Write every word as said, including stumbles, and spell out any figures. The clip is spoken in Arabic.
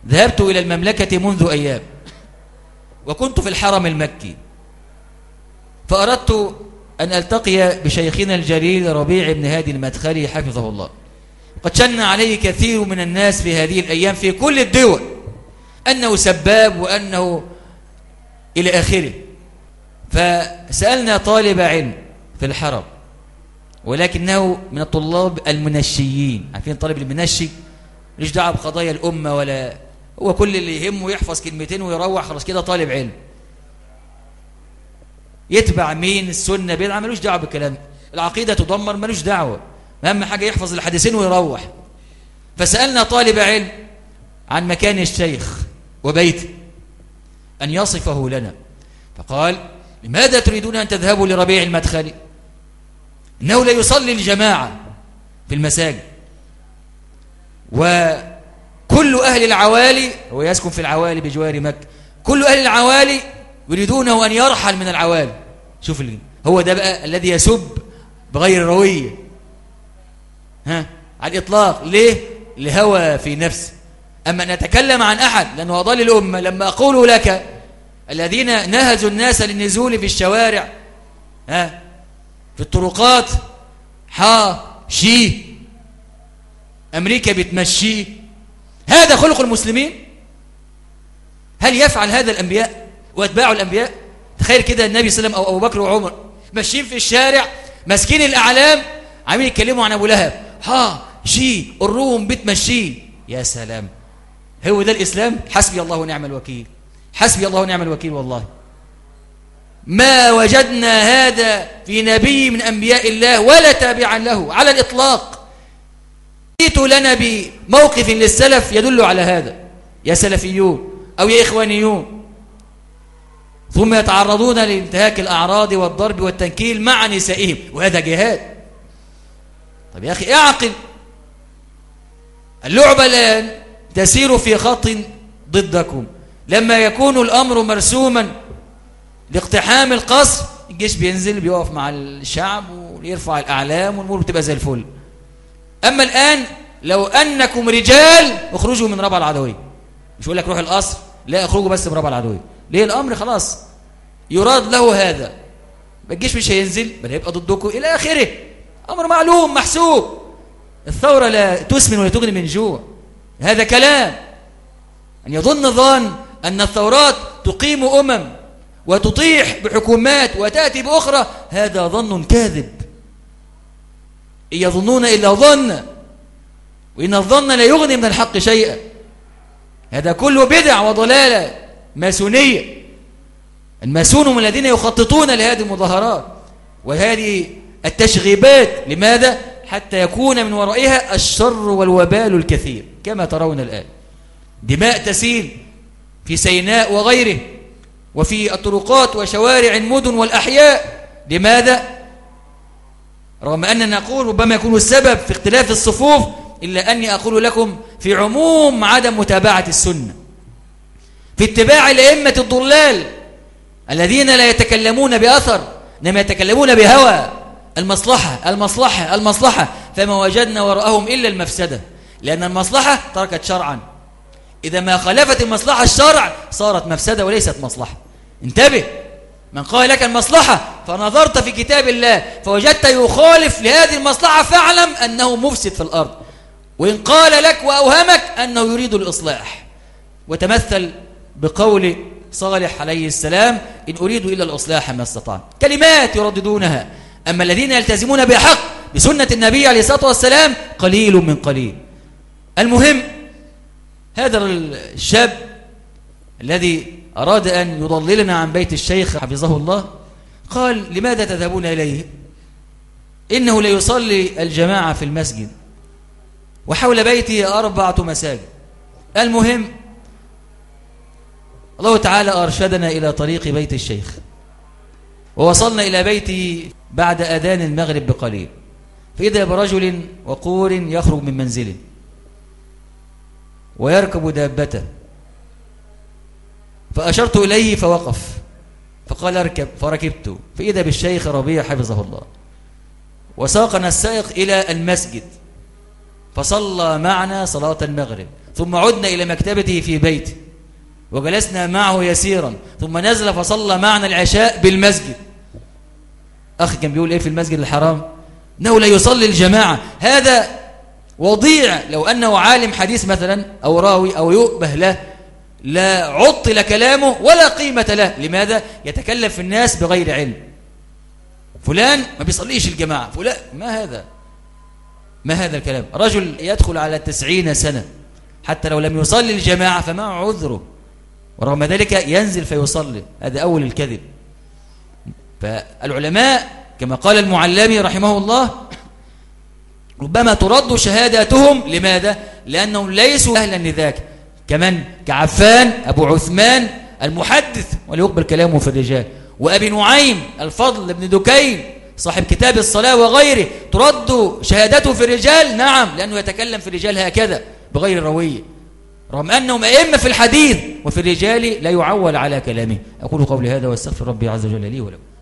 ذهبت إلى المملكة منذ أيام، وكنت في الحرم المكي، فأردت أن ألتقي بشيخنا الجليل ربيع بن هادي المدخلي حفظه الله. قد شن عليه كثير من الناس في هذه الأيام في كل الدول أنه سباب وأنه إلى آخره. فسألنا طالب علم في الحرم، ولكنه من الطلاب المنشيين. عارفين طالب المنشي مش دعوه بقضايا الأمة، ولا هو كل اللي يهمه يحفظ كلمتين ويروح خلاص كده طالب علم، يتبع مين السنة بدعة ملوش دعوه بالكلام، العقيدة تدمر ملوش دعوه، أهم حاجة يحفظ الحديثين ويروح. فسألنا طالب علم عن مكان الشيخ وبيته أن يصفه لنا، فقال: لماذا تريدون أن تذهبوا لربيع المدخلي؟ إنه لا يصلي الجماعة في المساجد، وكل أهل العوالي، هو يسكن في العوالي بجوار مكة، كل أهل العوالي يريدونه أن يرحل من العوالي. شوف اللي هو ده بقى الذي يسب بغير روية، ها، على الإطلاق. ليه؟ لهوى في نفسه. أما أن نتكلم عن أحد لأنه أضل الأمة، لما أقول لك الذين نهزوا الناس للنزول في الشوارع، ها، في الطرقات، حا شي أمريكا بتمشيه، هذا خلق المسلمين؟ هل يفعل هذا الأنبياء وأتباع الأنبياء؟ تخيل كده النبي صلى الله عليه وسلم أو أبو بكر وعمر ماشيين في الشارع ماسكين الأعلام عاملين يتكلموا عن أبو لهب، ها شي الروم بتمشيه. يا سلام، هو ده الإسلام؟ حسبي الله ونعم الوكيل، حسبي الله ونعم الوكيل. والله ما وجدنا هذا في نبي من أنبياء الله ولا تابعا له على الإطلاق. جئت لنا بموقف للسلف يدل على هذا، يا سلفيون أو يا إخوانيون، ثم يتعرضون لانتهاك الأعراض والضرب والتنكيل مع نسائهم، وهذا جهاد. طب يا أخي اعقل، اللعبة الآن تسير في خط ضدكم. لما يكون الأمر مرسوما لاقتحام القصر، الجيش بينزل بيقف مع الشعب ويرفع الأعلام والأمور بتبقى زي الفل. أما الآن لو أنكم رجال اخرجوا من ربع العدوية، مش يقول لك روح القصر، لا، اخرجوا بس من ربع العدوية. ليه؟ الأمر خلاص يراد له هذا، الجيش مش هينزل بل هيبقى ضدكم إلى آخره. أمر معلوم محسوب. الثورة لا تسمن ولا تغني من جوع، هذا كلام. أن يظن ظان أن الثورات تقيم أمم وتطيح بحكومات وتأتي بأخرى، هذا ظن كاذب. إن يظنون إلا ظن، وإن الظن لا يغني من الحق شيئا. هذا كله بدع وضلالة ماسونية. الماسون هم الذين يخططون لهذه المظاهرات وهذه التشغيبات. لماذا؟ حتى يكون من ورائها الشر والوبال الكثير، كما ترون الآن دماء تسيل في سيناء وغيره، وفي الطرقات وشوارع المدن والأحياء. لماذا؟ رغم أننا نقول ربما يكون السبب في اختلاف الصفوف، إلا أني أقول لكم في عموم عدم متابعة السنة، في اتباع الأئمة الضلال الذين لا يتكلمون بأثر، إنما يتكلمون بهوى. المصلحة المصلحة المصلحة، فما وجدنا وراءهم إلا المفسدة، لأن المصلحة تركت شرعا. إذا ما خالفت المصلحة الشرع صارت مفسدة وليست مصلحة. انتبه، من قال لك المصلحة فنظرت في كتاب الله فوجدت يخالف لهذه المصلحة فاعلم أنه مفسد في الأرض، وإن قال لك وأوهمك أنه يريد الإصلاح. وتمثل بقول صالح عليه السلام: إن أريد إلا الإصلاح ما استطعت. كلمات يرددونها، أما الذين يلتزمون بحق بسنة النبي عليه الصلاة والسلام قليل من قليل. المهم، هذا الشاب الذي أراد أن يضللنا عن بيت الشيخ حفظه الله قال: لماذا تذهبون إليه؟ إنه لا يصلي الجماعة في المسجد، وحول بيته أربعة مساجد. المهم، الله تعالى أرشدنا إلى طريق بيت الشيخ، ووصلنا إلى بيته بعد أذان المغرب بقليل، فإذا برجل وقور يخرج من منزله ويركب دابته، فأشرت إليه فوقف، فقال: اركب، فركبت، فإذا بالشيخ ربيع حفظه الله، وساقنا السائق إلى المسجد، فصلى معنا صلاة المغرب، ثم عدنا إلى مكتبته في بيته وجلسنا معه يسيرا ثم نزل فصلى معنا العشاء بالمسجد. أخي كان بيقول إيه في المسجد الحرام؟ إنه لا يصلي الجماعة. هذا وضيع، لو أنه عالم حديث مثلا أو راوي أو يؤبه له لا عطل كلامه ولا قيمة له. لماذا؟ يتكلم في الناس بغير علم. فلان ما بيصليش الجماعة، فلان ما هذا ما هذا الكلام؟ رجل يدخل على تسعين سنة حتى لو لم يصلي الجماعة فما عذره، ورغم ذلك ينزل فيصلي. هذا أول الكذب. فالعلماء كما قال المعلمي رحمه الله ربما ترد شهاداتهم. لماذا؟ لأنهم ليسوا أهلا لذاك. كمان كعفان أبو عثمان المحدث وليقبل كلامه في الرجال، وأبي نعيم الفضل بن دكين صاحب كتاب الصلاة وغيره ترد شهادته في الرجال. نعم، لأنه يتكلم في الرجال هكذا بغير روية، رغم أنهم أئمة في الحديث، وفي الرجال لا يعول على كلامه. أقول قولي هذا واستغفر ربي عز وجل لي ولكم.